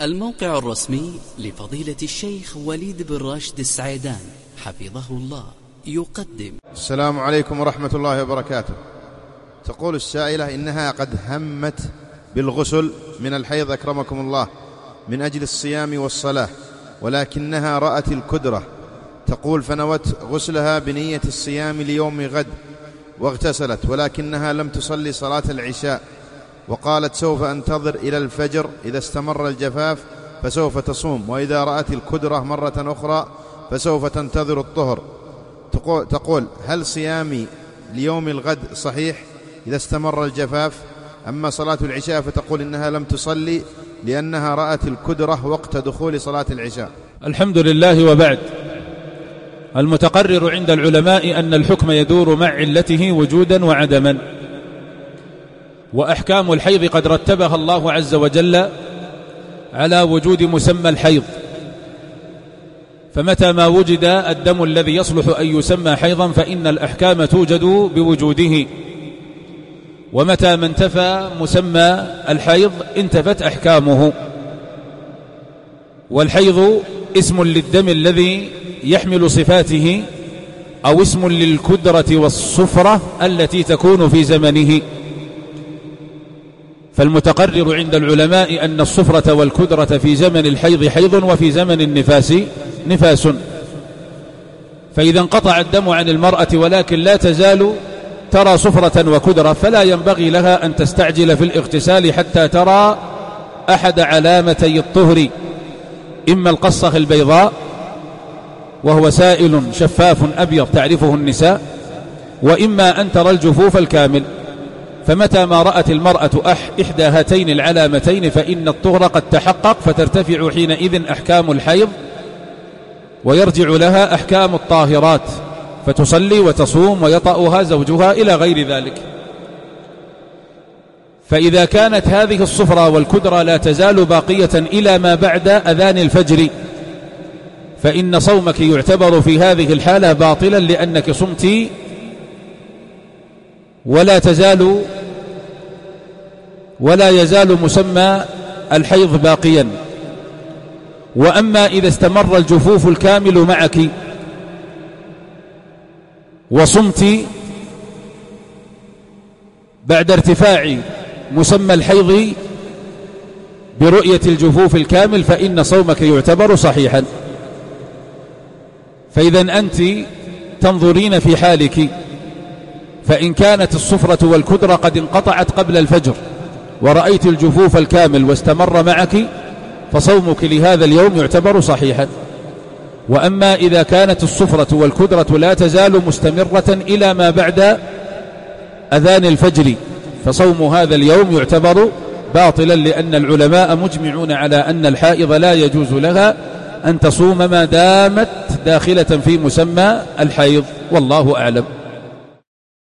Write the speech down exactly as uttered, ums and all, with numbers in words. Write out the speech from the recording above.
الموقع الرسمي لفضيلة الشيخ وليد بن راشد السعيدان حفظه الله يقدم. السلام عليكم ورحمة الله وبركاته. تقول السائلة إنها قد همت بالغسل من الحيض أكرمكم الله من أجل الصيام والصلاة، ولكنها رأت الكدرة. تقول فنوت غسلها بنية الصيام ليوم غد واغتسلت، ولكنها لم تصلي صلاة العشاء، وقالت سوف أنتظر إلى الفجر، إذا استمر الجفاف فسوف تصوم، وإذا رأت الكدرة مرة أخرى فسوف تنتظر الطهر. تقول هل صيامي ليوم الغد صحيح إذا استمر الجفاف؟ أما صلاة العشاء فتقول إنها لم تصلي لأنها رأت الكدرة وقت دخول صلاة العشاء. الحمد لله. وبعد، المتقرر عند العلماء أن الحكم يدور مع علته وجودا وعدما، وأحكام الحيض قد رتبها الله عز وجل على وجود مسمى الحيض، فمتى ما وجد الدم الذي يصلح أن يسمى حيضا فإن الأحكام توجد بوجوده، ومتى ما انتفى مسمى الحيض انتفت أحكامه. والحيض اسم للدم الذي يحمل صفاته، أو اسم للكدرة والصفرة التي تكون في زمنه. فالمتقرر عند العلماء أن الصفرة والكدرة في زمن الحيض حيض، وفي زمن النفاس نفاس. فإذا انقطع الدم عن المرأة ولكن لا تزال ترى صفرة وكدرة، فلا ينبغي لها أن تستعجل في الاغتسال حتى ترى أحد علامتي الطهر، إما القصة البيضاء وهو سائل شفاف أبيض تعرفه النساء، وإما أن ترى الجفوف الكامل. فمتى ما رأت المرأة إحدى هاتين العلامتين فإن الطهر قد تحقق، فترتفع حينئذ أحكام الحيض ويرجع لها أحكام الطاهرات، فتصلي وتصوم ويطأها زوجها إلى غير ذلك. فإذا كانت هذه الصفرة والكدرة لا تزال باقية إلى ما بعد أذان الفجر فإن صومك يعتبر في هذه الحالة باطلا، لأنك صمت ولا تزال ولا يزال مسمى الحيض باقيا. وأما إذا استمر الجفوف الكامل معك وصمت بعد ارتفاع مسمى الحيض برؤية الجفوف الكامل فإن صومك يعتبر صحيحا. فإذا أنت تنظرين في حالك، فإن كانت الصفرة والكدرة قد انقطعت قبل الفجر ورأيت الجفوف الكامل واستمر معك فصومك لهذا اليوم يعتبر صحيحا. وأما إذا كانت الصفرة والكدرة لا تزال مستمرة إلى ما بعد أذان الفجر فصوم هذا اليوم يعتبر باطلا، لأن العلماء مجمعون على أن الحائض لا يجوز لها أن تصوم ما دامت داخلة في مسمى الحيض، والله أعلم.